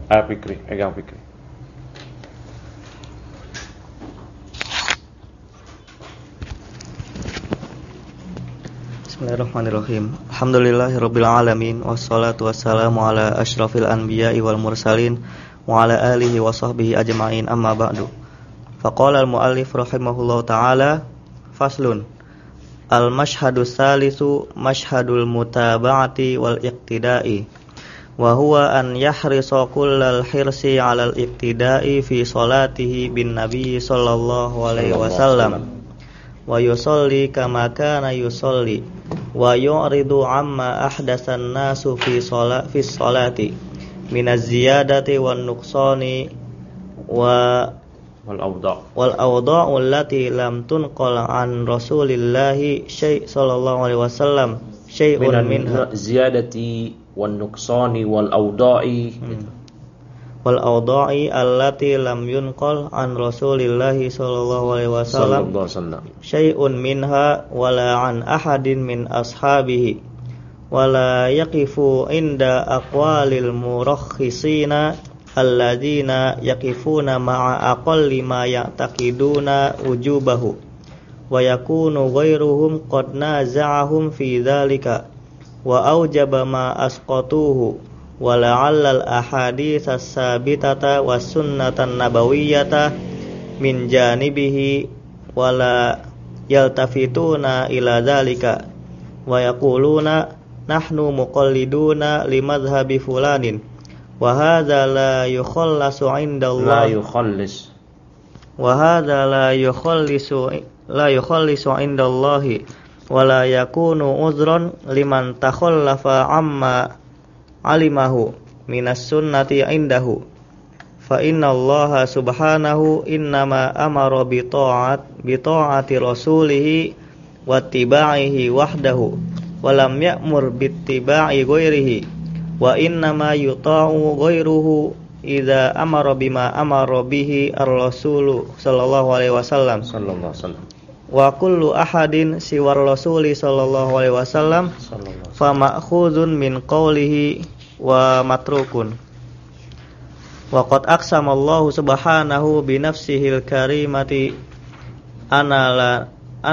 Fikri, pegang Fikri. Bismillahirrahmanirrahim. Alhamdulillahirabbil alamin wassalatu wassalamu ala asyrafil anbiya'i wal mursalin wa ala alihi wa sahbihi ajma'in amma ba'du. Faqala al-muallif rahimahullahu ta'ala faslun al-mashhadu salisu mashhadul mutaba'ati wal iqtida'i wa huwa an yahrisa kullal hirsi 'alal iqtida'i fi salatihi bin nabiy sallallahu alaihi wasallam wa yusalli kama kana yusalli wa yu'ridu amma ahdatsan nasu fi sholati minaz ziyadati wan nuqsani wal awda'u allati lam tunqal an rasulillahi sallallahu alaihi wasallam syai'un minha ziyadati wan nuqsani wal awda'i wal awda'i allati lam yunqal an rasulillahi sallallahu alaihi wasallam syai'un minha wala an ahadin min ashabihi wala yaqifu inda aqwalil murakhisina alladzina yaqifuna ma'a aqalli ma ya'taqiduna wujubahu wa yakunu ghairuhum qad naza'ahum fi dzalika wa aujaba ma asqatuhu wa la'allal ahadits as-sabitata was sunnatan nabawiyyata min janibihi wa la yaltafituna ila dzalika wa yaquluna nahnu muqalliduna li madhhabi fulanin wa hadza la yukhallasu 'indallah wa hadza la yukhallisu 'indallahi wa la yakunu uzran liman takhallafa amma alimahu minas sunnati indahu fa inna allaha subhanahu innama amara bi ta'ati rasulihi wa tibaihi wahdahu wa lam ya'mur bi tibai ghairihi wa innama yuta'u ghairuhu idza amara bima amara bihi ar-rasulu sallallahu alaihi wasallam wa kullu ahadin siwar rasuli sallallahu alaihi wasallam fa ma'khudun min qawlihi wa matrukun wa qad aqsama Allahu subhanahu bi nafsihil karimati anna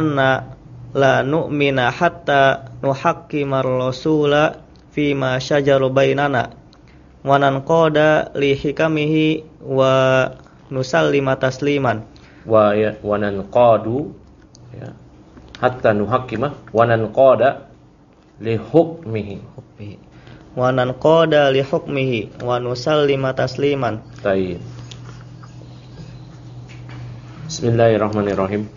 la nu'mina hatta nuhakkimar rasula fima syajara bainana wa nanqada li hikamihi wa nusallima tasliman wa nanqadu hatta nuhakkima wa nanqada li hukmihi wa nanqada li hukmihi wa nusallima tasliman. Baik. Bismillahirrahmanirrahim.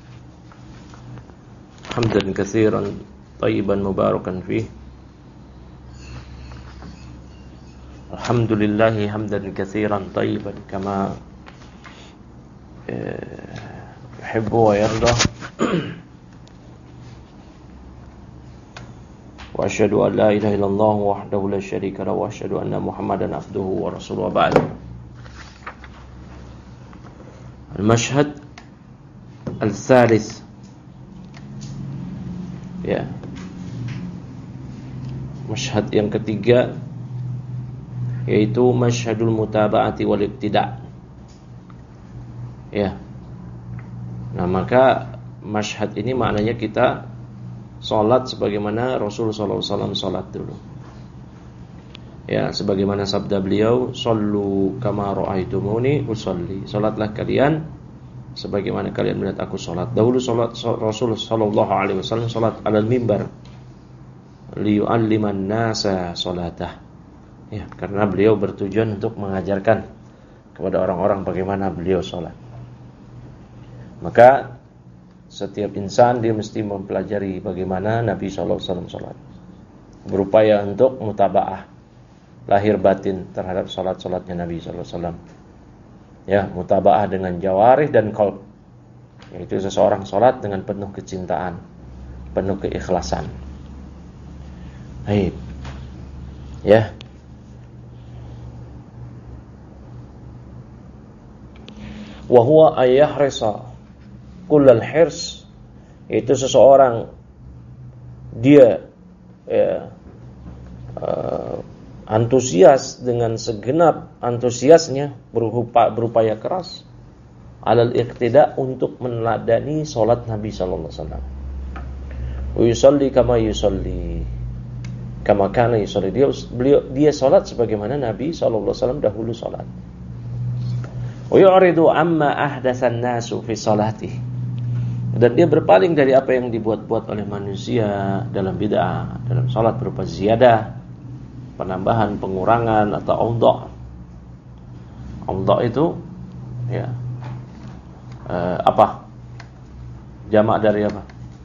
Hamdan katsiran thayyiban mubarakan fih. Alhamdulillah hamdan katsiran thayyiban kama yuhibbu wa yarda. Wa asyhadu an la ilaha illallah wahdahu la syarika lahu wa asyhadu anna Muhammadan abduhu wa rasuluhu ba'd. Al-mashhad al-thalith. Ya. Mashhad yang ketiga yaitu masyhadul mutaba'ati wal ibtida'. Ya. Nah, maka mashhad ini maknanya kita salat sebagaimana Rasulullah SAW salat dulu. Ya, sebagaimana sabda beliau, "Shallu kama ra'aitumuni usolli." Salatlah kalian sebagaimana kalian melihat aku salat. Dahulu salat Rasulullah SAW salat alal mimbar liyu'alliman nasa salatah. Ya, karena beliau bertujuan untuk mengajarkan kepada orang-orang bagaimana beliau salat. Maka setiap insan dia mesti mempelajari bagaimana Nabi SAW salat. Berupaya untuk mutaba'ah lahir batin terhadap salat-salatnya Nabi SAW. Ya, mutaba'ah dengan jawarih dan qalb. Yaitu seseorang salat dengan penuh kecintaan, penuh keikhlasan. Baik. Ya. Wa huwa ayyahrisa kullal hirs, itu seseorang dia antusias dengan segenap antusiasnya, berupaya keras alal iqtida untuk meneladani salat Nabi sallallahu alaihi wasallam. Wa yusalli kama yusalli kama kana yusalli. Dia salat sebagaimana Nabi sallallahu alaihi wasallam dahulu salat. Wa yu'ridu amma ahdatsan nasu fi salatihi. Dan dia berpaling dari apa yang dibuat-buat oleh manusia dalam bid'ah, dalam salat berupa ziyadah, penambahan, pengurangan atau audha. Audha itu ya apa? Jamak dari apa?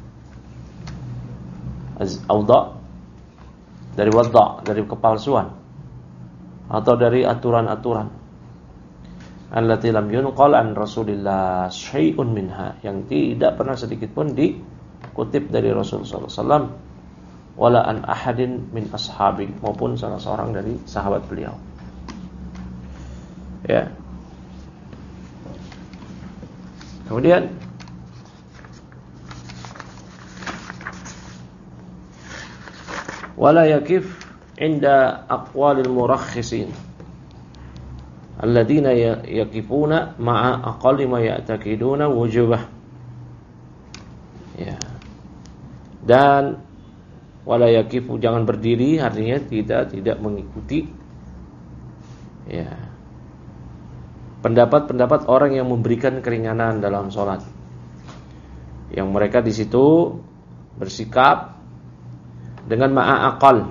Audha dari wadda, dari kepalsuan atau dari aturan-aturan allati lam yunqal an Rasulillah syai'un minha, yang tidak pernah sedikit pun dikutip dari Rasul sallallahu alaihi wasallam wala an ahadin min ashabi, maupun salah seorang dari sahabat beliau. Ya. Kemudian wala yakif inda aqwalil murakhisin alladziina yakifuna ma'a aqalli ma ya'taqiduna wujubah. Ya. Dan wala yakifu, jangan berdiri, artinya tidak mengikuti ya pendapat-pendapat orang yang memberikan keringanan dalam sholat, yang mereka di situ bersikap dengan ma'aqal,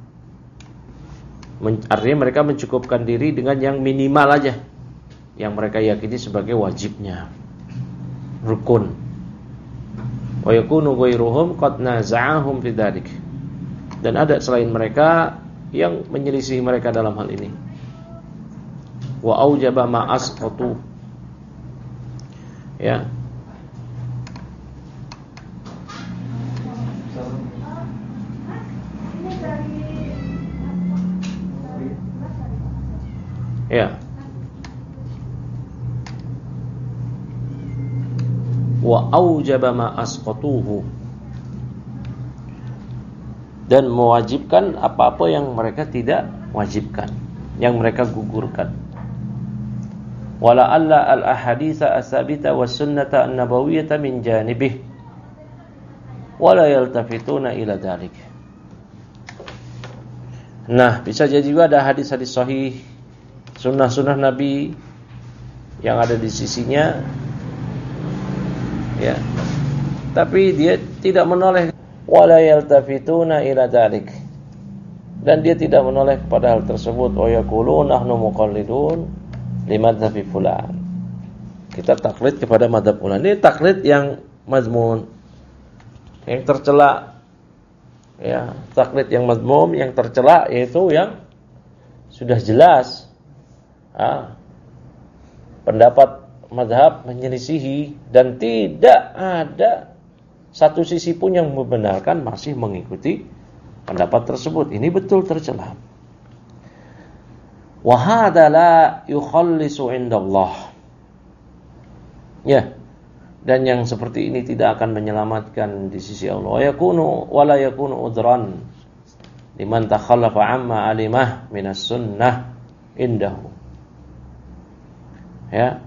artinya mereka mencukupkan diri dengan yang minimal aja, yang mereka yakini sebagai wajibnya, rukun. Wa yakunu ghairuhum qad naza'ahum fi dzalik. Dan ada selain mereka yang menyelisih mereka dalam hal ini. Wa aujaba ma asqatu. Ya. Ya. Wa aujaba ma asqatuhu, dan mewajibkan apa-apa yang mereka tidak wajibkan, yang mereka gugurkan. Wala alla al ahaditsa as-sabita was sunnata an-nabawiyyah min janibih wala yaltafituna ila dzalik. Nah, bisa jadi juga ada hadis-hadis sahih, sunnah-sunnah Nabi yang ada di sisinya, ya, tapi dia tidak menoleh, wala yaltafituna ila dzalik, dan dia tidak menoleh kepada hal tersebut. Wa yaquluna nahnu muqallidun limadhabi fulan, kita taklid kepada madhab fulan. Ini taklid yang mazmun, yang tercela, ya, taklid yang mazmum, yang tercela, yaitu yang sudah jelas pendapat madhab menyelisihi dan tidak ada satu sisi pun yang membenarkan, masih mengikuti pendapat tersebut. Ini betul tercela. Wa hadza la yukhallisu indallah. Ya. Dan yang seperti ini tidak akan menyelamatkan di sisi Allah. Wa la yakunu udran liman takhallafa amma alimah minas sunnah indahu. Ya.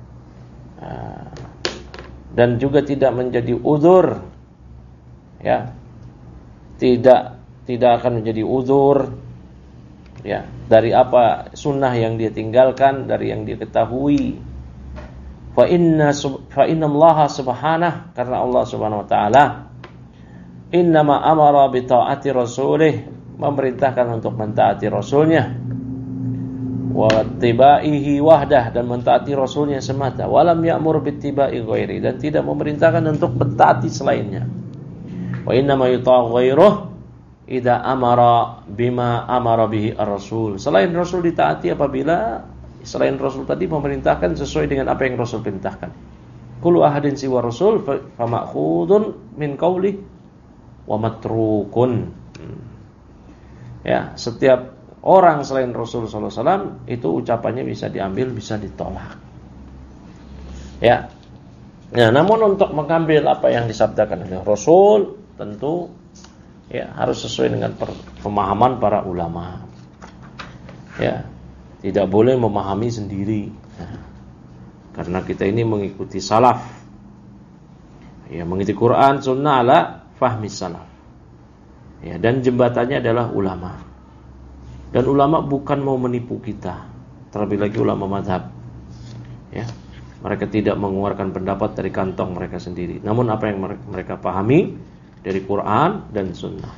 Dan juga tidak menjadi uzur, ya, tidak akan menjadi uzur, ya, dari apa sunnah yang dia tinggalkan, dari yang dia ketahui. Fa inna Allah subhanahu, karena Allah subhanahu wa ta'ala innama amara bi ta'ati rasulih, memerintahkan untuk mentaati rasulnya, wa tibaihi wahdah, dan mentaati rasulnya semata, walam ya'mur bittiba'i ghairi, dan tidak memerintahkan untuk mentaati selainnya. Wa inna ma yuta'u ghairuh idza amara bima amara bihi ar-rasul. Selain rasul ditaati apabila selain rasul tadi memerintahkan sesuai dengan apa yang rasul perintahkan. Kullu ahadin siwa rasul fa ma'khudun min qawli wa matrukun. Ya, setiap orang selain Rasul sallallahu alaihi wasallam itu ucapannya bisa diambil, bisa ditolak. Ya. Nah, namun untuk mengambil apa yang disabdakan oleh Rasul tentu ya harus sesuai dengan pemahaman para ulama. Ya, tidak boleh memahami sendiri. Karena kita ini mengikuti salaf. Ya, mengikuti Quran, sunnah ala fahmi salaf. Ya, dan jembatannya adalah ulama. Dan ulama bukan mau menipu kita, terlebih lagi ulama mazhab. Ya, mereka tidak mengeluarkan pendapat dari kantong mereka sendiri. Namun apa yang mereka pahami dari Quran dan sunnah.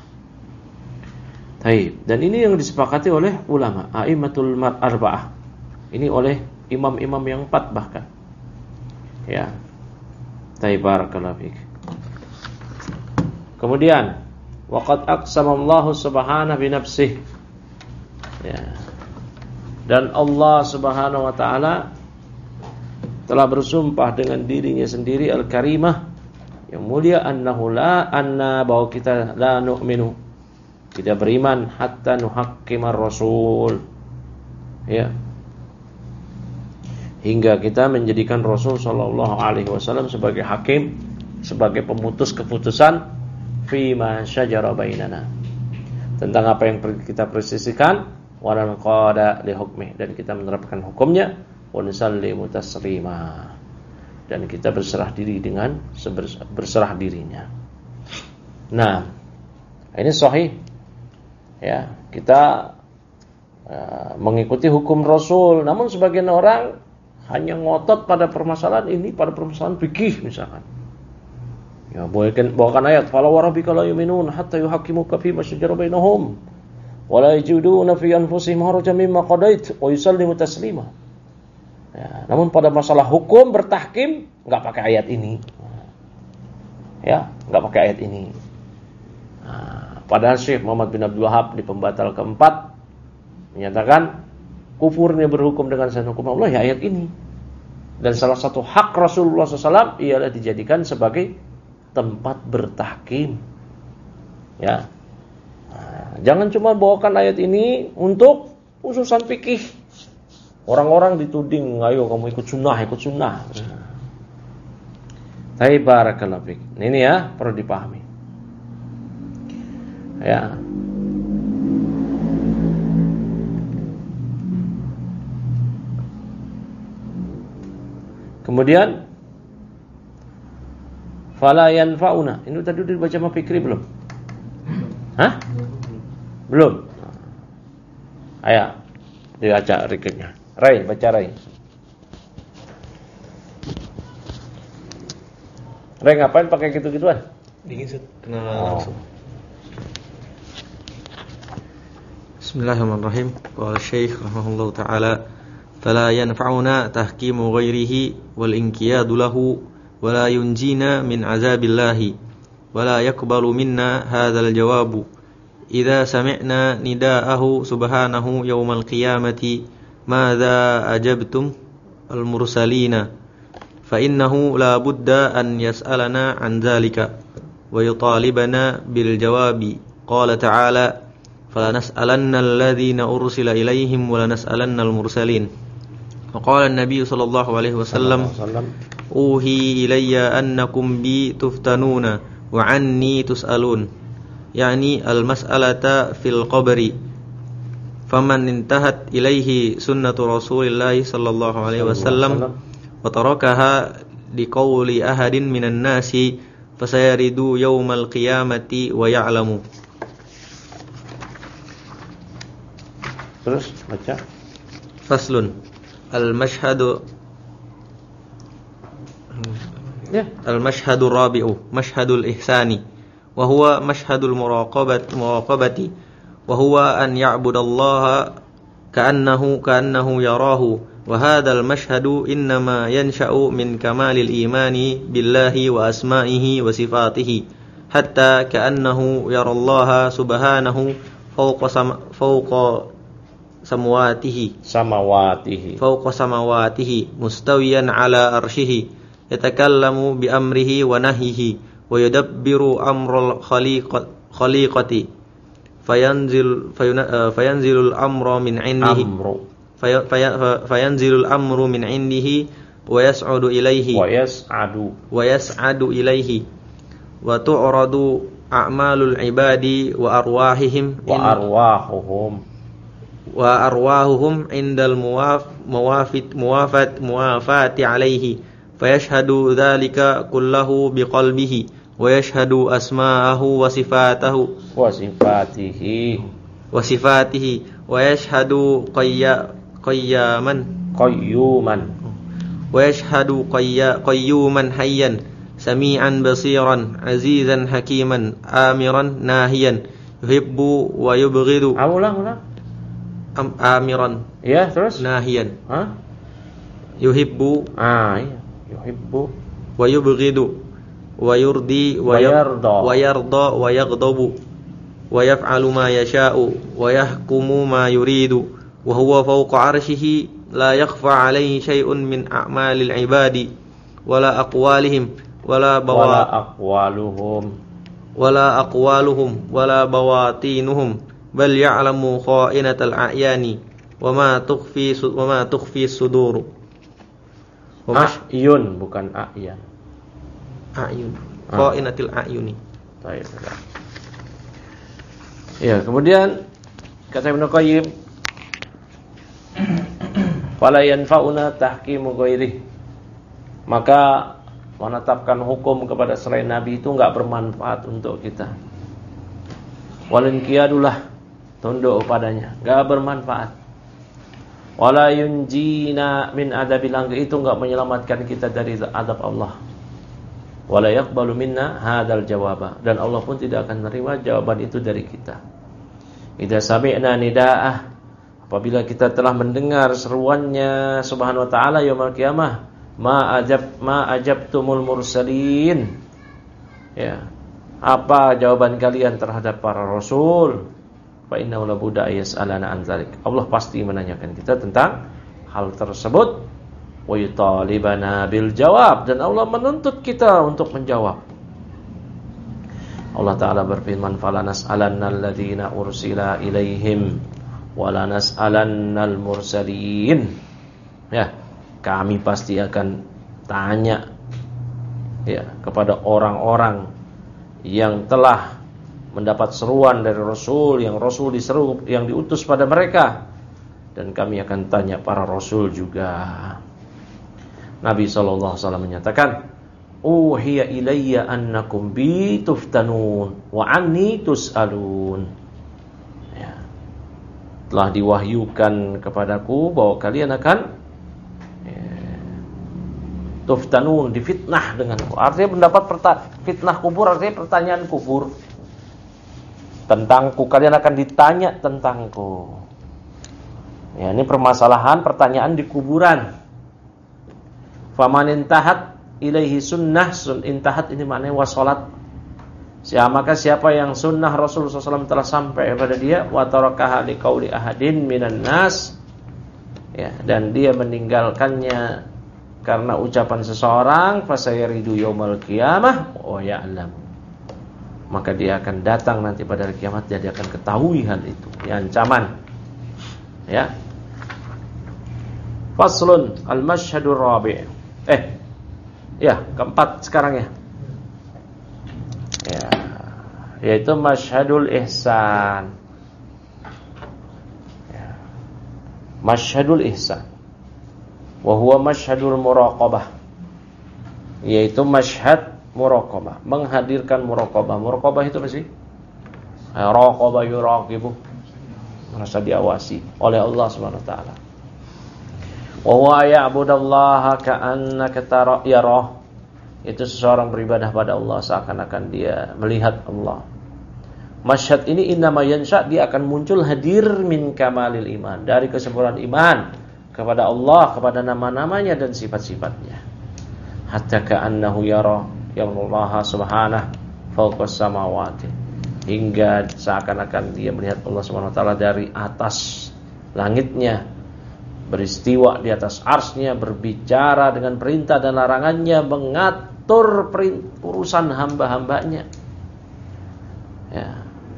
Taib. Dan ini yang disepakati oleh ulama, a'immatul arba'ah. Ini oleh imam-imam yang 4 bahkan. Ya. Taib, barakallahu fiik. Kemudian, waqad aqsamallahu subhanahu bi nafsihi. Ya. Dan Allah Subhanahu wa taala telah bersumpah dengan dirinya sendiri al-karimah, yang mulia, bahwa kita la nu'minu, tidak beriman hatta nuhakkimar rasul. Ya. Hingga kita menjadikan Rasul sallallahu alaihi wasallam sebagai hakim, sebagai pemutus keputusan fima syajara bainana, tentang apa yang kita persisikan, wa naqada li hukmi, dan kita menerapkan hukumnya, wa nusallimu taslima, dan kita berserah diri dengan berserah dirinya. Nah, ini sahih. Ya, kita mengikuti hukum Rasul. Namun sebagian orang hanya ngotot pada permasalahan ini, pada permasalahan fikih misalkan. Ya, bawakan ayat, fala warabbika la yu'minun hatta yuhaqqimuka fi ma shajara bainahum wa la yajiduna fi anfusihim harajan mimma qadait wa yusallimu taslima. Ya, namun pada masalah hukum bertahkim enggak pakai ayat ini. Ya, enggak pakai ayat ini. Nah, padahal Syekh Muhammad bin Abdul Wahhab di pembatal keempat menyatakan kufurnya berhukum dengan selain hukum Allah ya ayat ini. Dan salah satu hak Rasulullah SAW ialah dijadikan sebagai tempat bertahkim. Ya, nah, jangan cuma bawakan ayat ini untuk ususan fikih. Orang-orang dituding, ayo kamu ikut sunnah. Tapi barakallahu fik. Ini ya perlu dipahami. Ya. Kemudian fala yanfa'una. Ini tadi udah dibaca sama Fikri belum? Hah? Belum. Ayo dibaca rikitnya. Rai, baca Rai. Rai ngapain pakai gitu-gituan? Dingin Set, kena langsung. Bismillahirrahmanirrahim. Qala Syekh rahimahullahu taala, fala yanfa'una tahkimu ghairihi wal inqiyadu lahu wa la yunjina min azabillahi wa la yaqbalu minna hadzal jawabu idza sami'na nidaahu subhanahu yaumal qiyamati madza ajabtum al mursalina fa innahu la budda an yas'alana an dzalika wa yutalibana bil jawabi. Qala ta'ala, fala nas'alanna alladhina ursila ilaihim wa la nas'alanna al mursalin. وقال النبي صلى الله عليه وسلم أوحي إلي أنكم بي تفتنون وعني تسألون، يعني المسألة في القبر، فمن انتهت إليه سنة رسول الله صلى الله عليه وسلم وتركها لقول أحد من الناس فسيرد يوم القيامة ويعلم. Terus baca. Faslun. Al-mashhadu rabi'u mashhadul ihsani wa huwa mashhadul muraqabati wa huwa an ya'budallaha ka'annahu yarahu wa hadzal mashhadu innama yansha'u min kamalil imani billahi wa asma'ihi wa sifatihi hatta ka'annahu yarallaha subhanahu fawqa samawatihi mustawiyan ala arshihi yatakallamu bi amrihi wa nahyihi wa yudabbiru amral khaliqati fayanzilul amru min indihi fayanzilul amru min indihi wa yas'adu ilaihi wa tu'radu a'malul ibadi wa arwahuhum wa arwahuhum indal muwafati alaihi fayashhadu dhalika kullahu biqalbihi wa yashhadu asma'ahu wa sifatihi wa yashhadu qayyuman hayyan sami'an basiran azizan hakiman amiran nahiyan yuhibbu wa yubghidu. Ulang. Amiran. Ya, terus? Nahiyan. Yuhibbu. Iya. Yuhibbu wa yubghidu wa yurdi wa yarda wa yaghdabu wa yaf'alu ma yasha'u wa yahkumu ma yuridu wa huwa fawqa 'arsyihi la yakhfa 'alaihi syai'un min a'malil 'ibadi wala aqwalihim wala aqwaluhum wala bawatinuhum bal ya'lamu kha'inatal a'yani wa ma tukhfi sudur. A'yun bukan a'yan. A'yun. Kha'inatil a'yuni. Baik. Ya, kemudian kata Ibnu Qayyim, fala yanfa'una tahkimu ghairihi. Maka menetapkan hukum kepada selain Nabi itu enggak bermanfaat untuk kita. Walin qiyadulah, tunduk padanya, enggak bermanfaat. Wala yunjina min adabil angga, itu enggak menyelamatkan kita dari adab Allah. Wala yaqbalu minna hadzal jawaba, dan Allah pun tidak akan menerima jawaban itu dari kita. Idza sami'na nida'ah, apabila kita telah mendengar seruannya Subhanahu wa taala yaumul qiyamah, ma ajabtumul mursalin. Ya. Apa jawaban kalian terhadap para rasul? Fa innahu la budda yas'alana an dzalik. Allah pasti menanyakan kita tentang hal tersebut. Wa yutalibana bil jawab, dan Allah menuntut kita untuk menjawab. Allah Ta'ala berfirman, fala nas'alannal ladzina ursila ilaihim wa la nas'alannal mursalin. Ya, kami pasti akan tanya ya kepada orang-orang yang telah mendapat seruan dari Rasul, yang Rasul diseru, yang diutus pada mereka, dan kami akan tanya para Rasul juga. Nabi SAW menyatakan, uhiya ilayya annakum bi tuftanun wa anni tus'alun. Ya. Telah diwahyukan kepadaku bahwa kalian akan tuftanun, difitnah denganku. Artinya mendapat fitnah kubur, artinya pertanyaan kubur tentangku, kalian akan ditanya tentangku. Ya, ini permasalahan pertanyaan di kuburan. Faman intahat ilaihi sunnah, intahat ini maknanya wasolat. Maka siapa yang sunnah Rasulullah SAW telah sampai kepada dia, wa tarakaha liqauli ahadin minan nas, ya, dan dia meninggalkannya karena ucapan seseorang, fasayaridu yaumal qiyamah wa ya'lam, maka dia akan datang nanti pada hari kiamat, dia akan ketahui hal itu, ya, ancaman. Ya. Faslun al-masyhadur rabi'. Ya, keempat sekarang ya. Ya, yaitu masyhadul ihsan. Ya. Masyhadul ihsan. Wa huwa masyhadul muraqabah. Yaitu masyhad muraqabah, menghadirkan muraqabah. Muraqabah itu apa sih? Raqaba yuraqibu, merasa diawasi oleh Allah Subhanahu wa taala. Wa huwa ya'budallaha ka'annaka yarah. Itu seseorang beribadah pada Allah seakan-akan dia melihat Allah. Masyhad ini innama yansha, dia akan muncul hadir min kamalil iman, dari kesempurnaan iman kepada Allah, kepada nama-namanya dan sifat-sifatnya. Hatta ka'annahu yara yallaha subhanahu fawqas samawati, hingga seakan-akan dia melihat Allah Subhanahu wa taala dari atas langitnya, beristiwa di atas arsy-Nya, berbicara dengan perintah dan larangannya, mengatur urusan hamba-hambanya. Ya.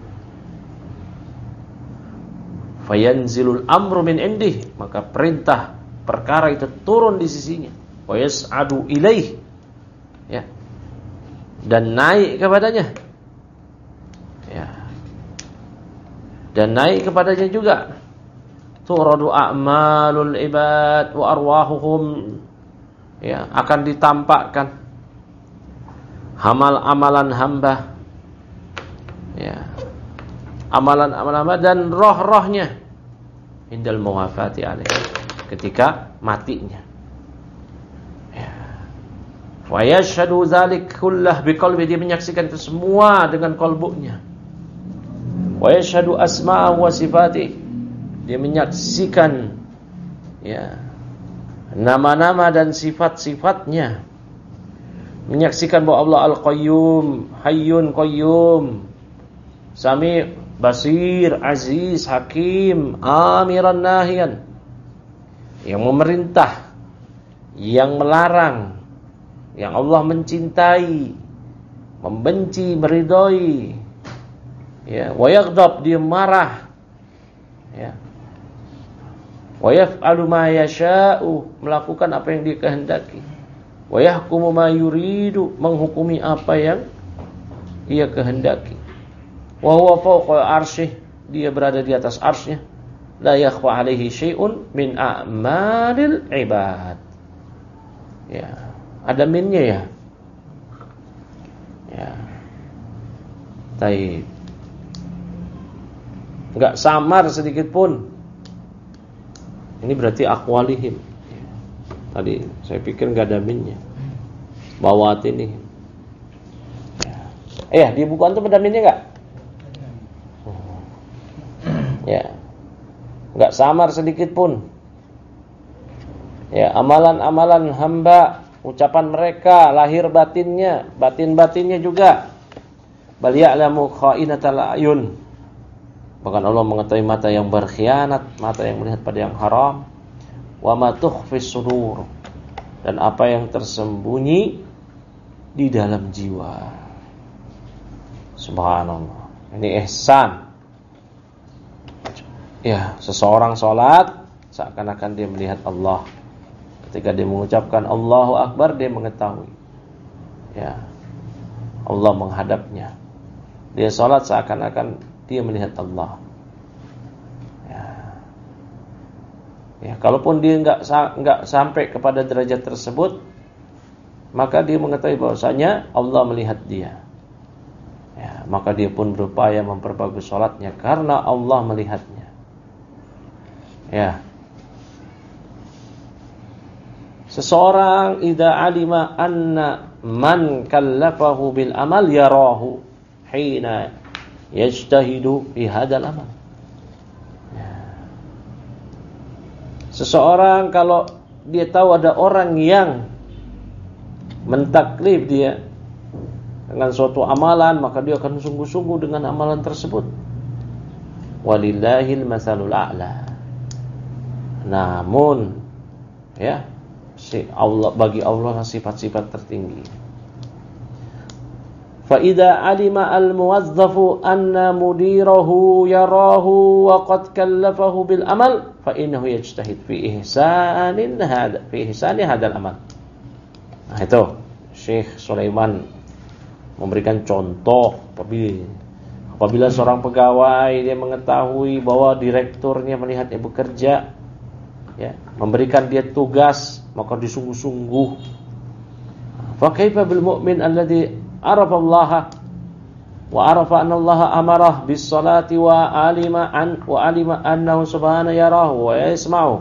Fayanzilul amru min indih, maka perintah perkara itu turun di sisinya. Wa yas'adu ilaih, ya, dan naik kepadanya. Ya. Dan naik kepadanya juga. turadu a'malul ibad wa arwahuhum, ya, akan ditampakkan amalan hamba, ya, amalan-amalan hamba dan roh-rohnya indal muwafati alaih, ketika matinya. Wa yashhadu dzalik kullah biqalbi, dia menyaksikan itu semua dengan qalbunya. Wa yashhadu asma'ahu wa sifatihi, dia menyaksikan, ya, nama-nama dan sifat-sifatnya. Menyaksikan bahwa Allah Al-Qayyum, Hayyun Qayyum, Sami', Basir, Aziz, Hakim, Amiran Nahiyan, yang memerintah, yang melarang, yang Allah mencintai, membenci, meridhoi, ya, wa yaghdab, dia marah, ya, wa yaf'alu ma yasha'u, melakukan apa yang dia kehendaki, wa yahkumu ma yuridu, menghukumi apa yang ia kehendaki, wa huwa fawqa arsyih, dia berada di atas arsy-Nya, la yakhfa alaihi syai'un min a'malil ibad. Ya, ada minnya ya. Ya. Taib. Enggak samar sedikit pun. Ini berarti aqwalihim. Tadi saya pikir enggak ada minnya. Bawat ini. Ya. Di buku antum ada minnya enggak? Ya. Enggak samar sedikit pun. Ya, amalan-amalan hamba, ucapan mereka, lahir batinnya, batin-batinnya juga. Bal ya'lamu kha'inatal a'yun. Bahkan Allah mengetahui mata yang berkhianat, mata yang melihat pada yang haram. Wa ma tukhfis sudur, dan apa yang tersembunyi di dalam jiwa. Subhanallah. Ini ihsan. Ya, seseorang salat seakan-akan dia melihat Allah. Ketika dia mengucapkan Allahu Akbar, dia mengetahui, ya, Allah menghadapnya. Dia salat seakan-akan dia melihat Allah. Ya, kalaupun dia enggak sampai kepada derajat tersebut, maka dia mengetahui bahwasanya Allah melihat dia. Ya, maka dia pun berupaya memperbagus salatnya karena Allah melihatnya. Ya. Seseorang idza alima anna man kallafahu bil amal yarahu hina yajtahidu fi hadzal amal. Seseorang kalau dia tahu ada orang yang mentaklif dia dengan suatu amalan, maka dia akan sungguh-sungguh dengan amalan tersebut. Walillahil masalul a'la. Namun, ya, bagi Allah sifat-sifat tertinggi. Fa idza alima al-muwazzafu anna mudirahu yarahu wa qad kallafahu bil amal fa innahu yajtahid fi ihsani hadzal amal. Nah, itu Syekh Sulaiman memberikan contoh apabila seorang pegawai dia mengetahui bahwa direkturnya melihatnya bekerja, ya, memberikan dia tugas, maka disungguh-sungguh. Fa kaifa bil mu'min alladhi arafa Allah wa arafa anna Allah amarah bis salati wa alima annahu subhanahu yarahu wa yasma'u.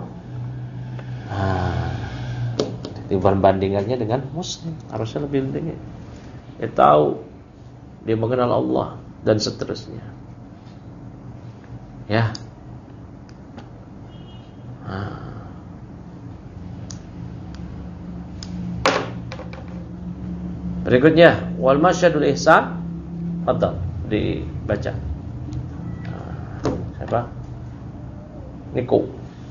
Perbandingannya dengan muslim harusnya lebih tinggi. Dia tahu, dia mengenal Allah dan seterusnya. Ya. Berikutnya wal masyadul ihsan. Fadhal dibaca. Siapa? Niko.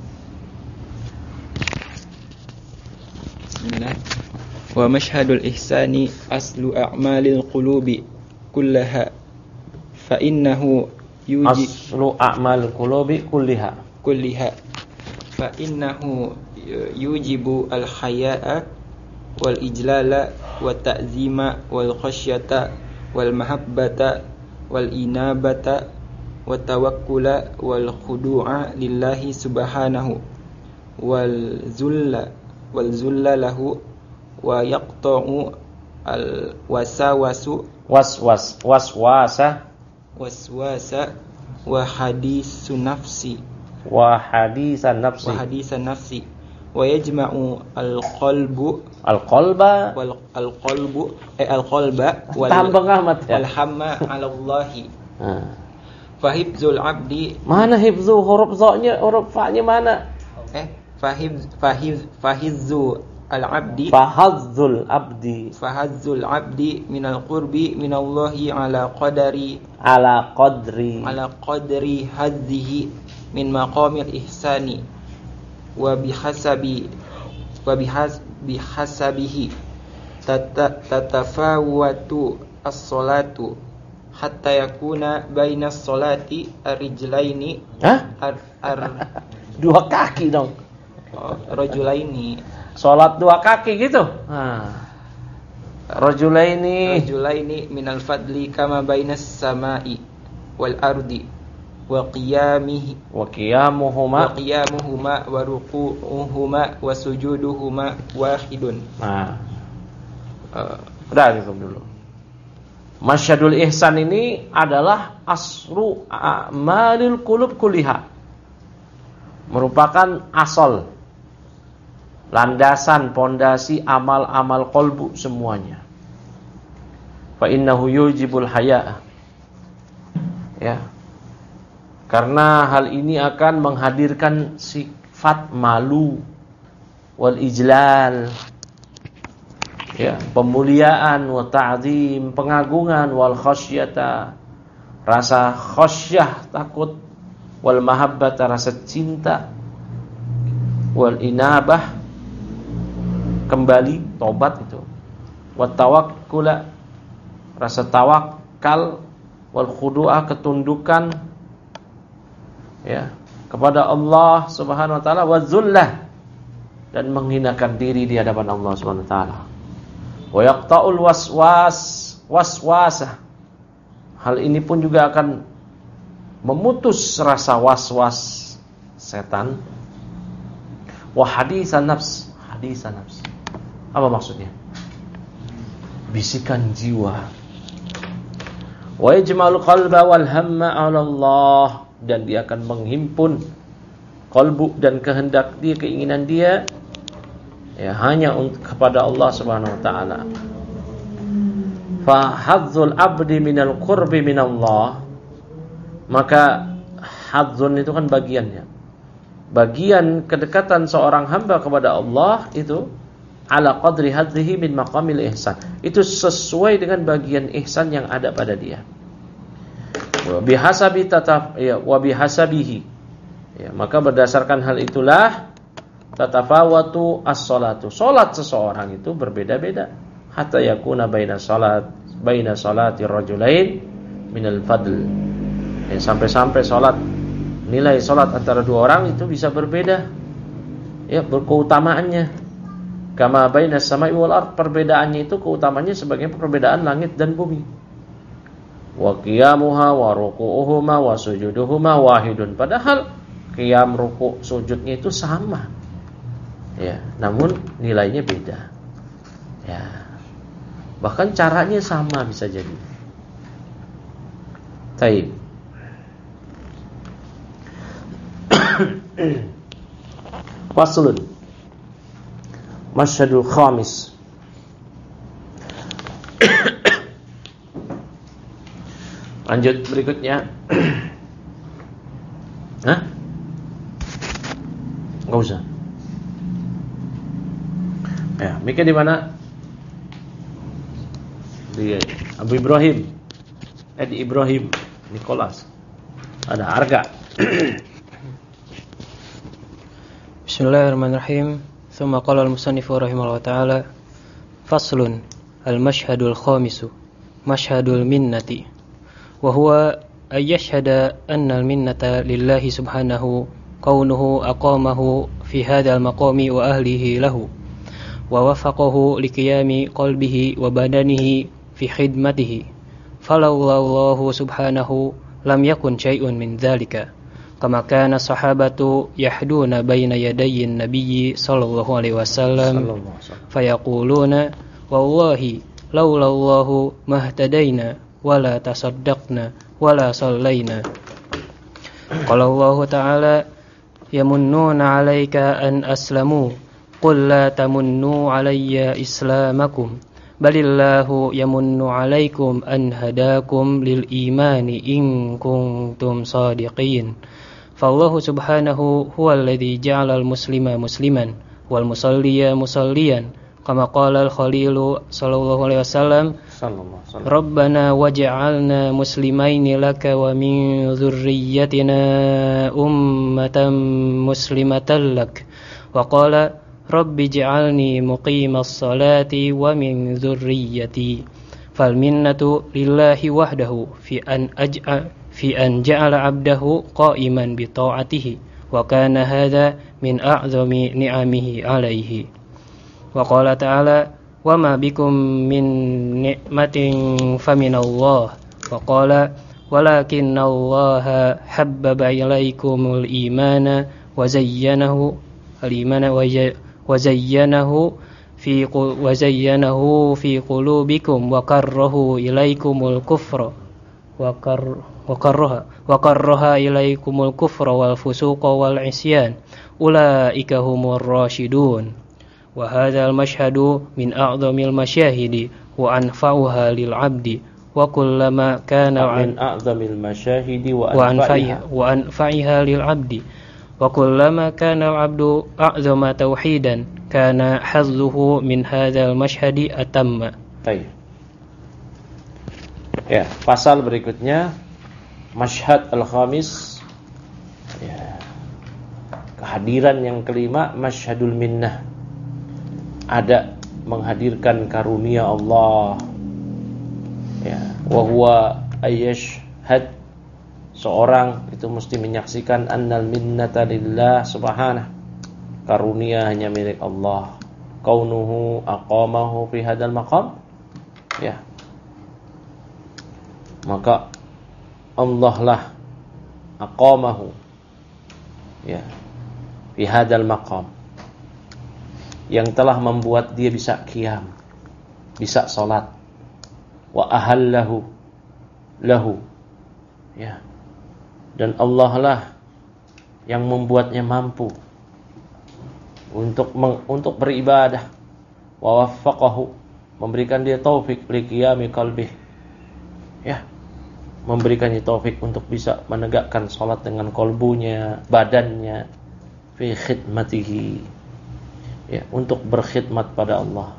Bismillah. Wa masyhadul ihsani aslu a'malil qulubi kullaha fa innahu aslu a'malil qulubi kulliha fa innahu yujibu al-haya'a wal ijlala wa ta'zima wal khasyata wal mahabbata wal inabata wa tawakkula wal khudu'a lillahi subhanahu wal zulla lahu wa yaqta'u al waswasa wa hadisan nafsi wa yajma'u al-qalba wal hamma 'ala Allahi. Fahibzul abdi, mana hifzu huruf za-nya, huruf fa-nya mana? Fahizzu al-abdi, fahazzul abdi minal qurbi minallahi ala qadri hadhihi min maqamil ihsani wa bihasabihi tatafawatu as-salatu hatta yakuna bainas salati ar-rijlaini. Dua kaki dong. Rajulaini. Salat dua kaki gitu. Rajulaini minal fadli kama bainas samai wal ardi wa qiyamuhuma wa ruku'uhuma wa sujuduhuma wahidun. Udah gitu dulu. Masyhadul ihsan ini adalah asru a'malil qulub kulliha. Merupakan asal, landasan, pondasi amal-amal qalbu semuanya. Fa innahu yujibul haya. Ya. Karena hal ini akan menghadirkan sifat malu wal ijlal. Ya, pemuliaan wa ta'zim, pengagungan wal khasyata, rasa khasyah, takut, wal mahabbata, rasa cinta, wal inabah, kembali, tobat itu, wat tawakkula, rasa tawakal, wal khudu'a, ketundukan ya kepada Allah Subhanahu wa taala, wa zullah, dan menghinakan diri di hadapan Allah Subhanahu wa taala. Wa yaqta'ul waswasah. Hal ini pun juga akan memutus rasa waswas setan. Wa hadisan nafs. Apa maksudnya? Bisikan jiwa. Wa yajma'ul qalba wal hamma 'ala Allah, dan dia akan menghimpun qalbu dan kehendak dia, keinginan dia ya hanya kepada Allah Subhanahu wa taala. Fa hadzul abdi minal qurbi minallah, maka hadzun itu kan bagiannya. Bagian kedekatan seorang hamba kepada Allah itu ala qadri hadzihi min maqamil ihsan. Itu sesuai dengan bagian ihsan yang ada pada dia. Wa bihasabihi. Ya, maka berdasarkan hal itulah tatafawatu as-salatu. Salat seseorang itu berbeda-beda. Hatta yakuna baina salati rajulain minal fadl. Ya, sampai salat, nilai salat antara dua orang itu bisa berbeda. Ya, berkeutamaannya. Kama baina samai wal ard, perbedaannya itu keutamaannya sebagai perbedaan langit dan bumi. Wa qiyamuha wa ruku'uhuma wa sujuduhuma wahidun. Padahal qiyam, ruku', sujudnya itu sama. Ya, namun nilainya beda. Ya. Bahkan caranya sama bisa jadi. Taib. Faslun. Masyhadul khamis. Lanjut berikutnya. Hah? Enggak usah. Ya, mikir di mana? Di Abu Ibrahim. Di Ibrahim Nicholas. Ada harga. Bismillahirrahmanirrahim. Tsumma qala al-musannifu rahimahullah ta'ala, faslun al-mashhadul khamisu mashhadul minnati wa huwa ay yashhada anna al-minnata lillahi subhanahu kaunuhu aqamahu fi hadzal maqami wa ahlihi lahu wa wafaqahu liqiyami qalbihi wa badanihi fi khidmatihi falawallahu subhanahu lam yakun syai'un min dzalika kama kana sahabatu yahduna baina yadayyin nabiyyi sallallahu alaihi wasallam fayaquluna wallahi laulallahu mahtadaina wala tasaddaqna wala sallaina. Qala Allah ta'ala yamunnuna 'alaika an aslamu qul la tamunnu 'alayya islamakum balillahu yamunnu 'alaikum an hadakum lil imani in kuntum shadiqin. Fallahu subhanahu huwal ladzi ja'alal muslima musliman wal musalliya musalliyan kama qala al-Khalilu sallallahu alaihi wasallam Rabbana waj'alna muslimaini laka wa min dzurriyyatina ummatan muslimatan lak wa qala Rabbi ij'alni muqimas salati wa min dzurriyyati fal minnatu lillahi wahdahu fi an ja'ala 'abdahu qa'iman bi ta'atihi wa kana hadha min a'zami ni'amihi 'alaihi. Wa qala ta'ala wa ma bikum min ni'matin faminallah wa qala walakinallaha habbaba ilaikumul imana wa zayyanahu fi qulubikum wa karrahu ilaikumul kufra wa karraha ilaikumul kufra wal fusuqa wal isyan ulaika humur rasyidun. Wa hadzal mashhadu min a'dhamil masyahidi wa anfa'uha lil 'abdi wa kullama kana min a'dhamil masyahidi wa anfa'iha lil 'abdi wa kullama kana al 'abdu a'zama tauhidan kana hazzuhu min hadzal mashhadi atamma. Baik. Ya, pasal berikutnya masyhad al-khamis, ya, kehadiran yang kelima, masyhadul minnah, ada menghadirkan karunia Allah, ya, wa huwa ayyashhad, seorang itu mesti menyaksikan annal minnata lillah subhanahu, karunia hanya milik Allah, kaunuhu aqamahu fi hadzal maqam, ya, maka Allah lah aqamahu, ya, fi hadzal maqam, yang telah membuat dia bisa qiyam, bisa salat, wa ahallahu lahu, ya, dan Allah lah yang membuatnya mampu untuk beribadah, wa waffaqahu, memberikan dia taufik li qiyami qalbih, ya, memberikannya taufik untuk bisa menegakkan salat dengan kolbunya, badannya, fi khidmatihi, ya, untuk berkhidmat pada Allah.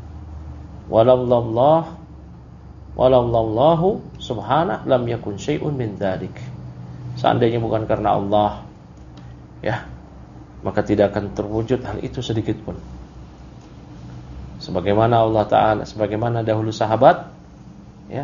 Walallahu subhanahu lam yakun syai'un min dzalik. Seandainya bukan karena Allah, ya, maka tidak akan terwujud hal itu sedikit pun. Sebagaimana Allah Ta'ala, sebagaimana dahulu sahabat, ya,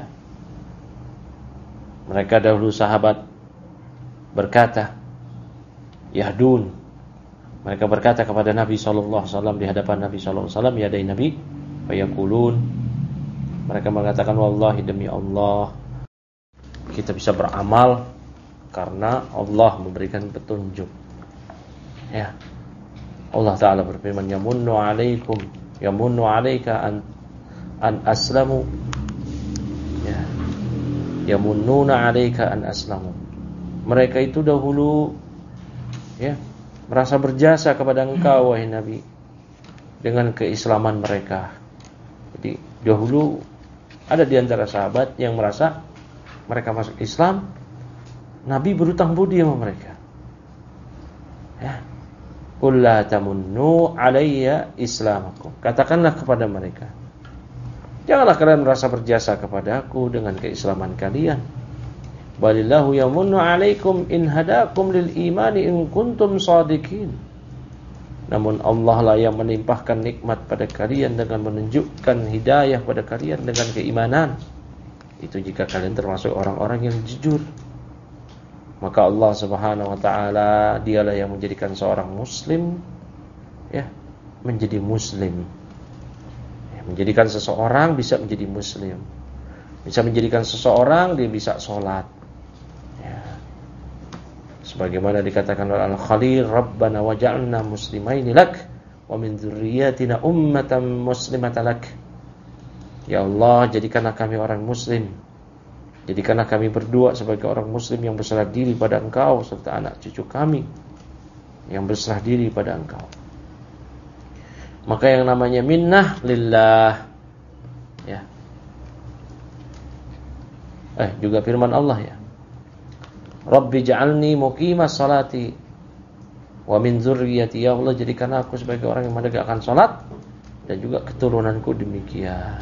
mereka dahulu sahabat berkata, yahdun, mereka berkata kepada Nabi SAW, di hadapan Nabi SAW, ya dai Nabi, fayaqulun, mereka mengatakan, wallahi demi Allah, kita bisa beramal karena Allah memberikan petunjuk, ya. Allah Ta'ala berfirman, yamunnu alaika an aslamu, ya, yamunnuna alaika an aslamu, mereka itu dahulu, ya, merasa berjasa kepada engkau wahai Nabi dengan keislaman mereka. Jadi dahulu ada di antara sahabat yang merasa mereka masuk Islam, Nabi berutang budi sama mereka, ya. Qul la tamunnu alayya islamakum, katakanlah kepada mereka, janganlah kalian merasa berjasa kepada aku dengan keislaman kalian. Balillahu yamunnu alaikum in hadakum lil imani in kuntum shadiqin. Namun Allah lah yang menimpahkan nikmat pada kalian dengan menunjukkan hidayah pada kalian dengan keimanan. Itu jika kalian termasuk orang-orang yang jujur. Maka Allah Subhanahu wa taala, dialah yang menjadikan seorang muslim, ya, menjadi muslim. Ya, menjadikan seseorang bisa menjadi muslim. Bisa menjadikan seseorang dia bisa sholat. Sebagaimana dikatakan oleh Al-Khalil, Rabbana waj'alna muslimaini lak wa min dzurriyyatina ummatan muslimatan lak. Ya Allah, jadikanlah kami orang muslim. Jadikanlah kami berdua sebagai orang muslim yang berserah diri pada Engkau, serta anak cucu kami yang berserah diri pada Engkau. Maka yang namanya minnah lillah, ya. Juga firman Allah, ya. Rabbi ja'alni muqimas salati wa min dzurriyyati. Ya Allah, jadikanlah aku sebagai orang yang menegakkan salat dan juga keturunanku demikian.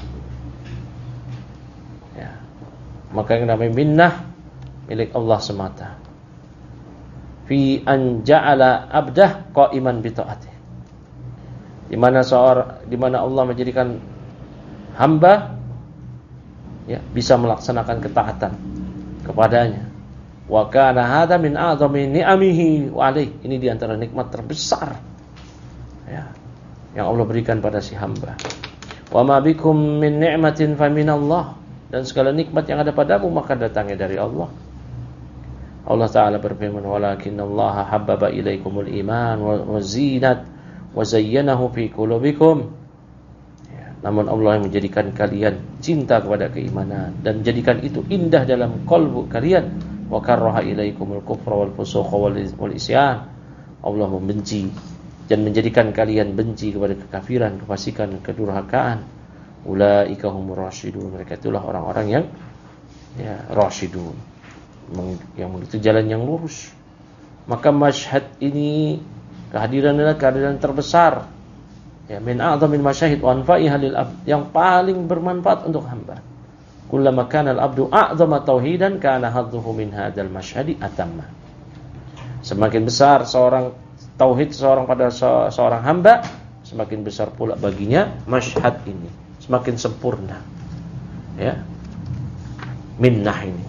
Ya. Maka yang namanya minnah milik Allah semata. Fi an ja'ala abdah qa'iman bi ta'atih. Di mana Allah menjadikan hamba, ya, bisa melaksanakan ketaatan kepadanya. Wa kana hadza min a'zami ni'amihi wa alaih. Ini di antara nikmat terbesar, ya, yang Allah berikan pada si hamba. Wa ma bikum min ni'matin fa minallah. Dan segala nikmat yang ada padamu maka datangnya dari Allah. Allah Ta'ala berfirman, walakinallaha habbaba ilaikumul iman wa zinat wa zayyanahu fi qulubikum. Ya, namun Allah yang menjadikan kalian cinta kepada keimanan dan menjadikan itu indah dalam qalbu kalian. Wa karraha ilaikumul kufra wal fusuqa wal isyan. Allah membenci dan menjadikan kalian benci kepada kekafiran, kefasikan, kedurhakaan. Ulaika humur rasyidun. Mereka itulah orang-orang yang, ya, rasyidun, yang menuju jalan yang lurus. Maka masyhad ini, kehadiran adalah kehadiran terbesar, ya, min a'dhamil masyahid wa anfa'iha lil abd, yang paling bermanfaat untuk hamba. Kullama kana al-abdu a'dhama tauhidan kana hadduhu min hadzal masyhadi atamma. Semakin besar seorang tauhid seorang hamba, semakin besar pula baginya masyhad ini, semakin sempurna, ya, minnah ini.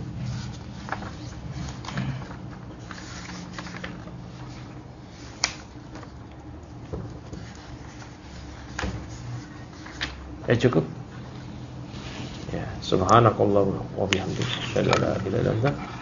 Cukup. Ya, subhanakallah wa bihamdika, asyhadu an la ilaha illa anta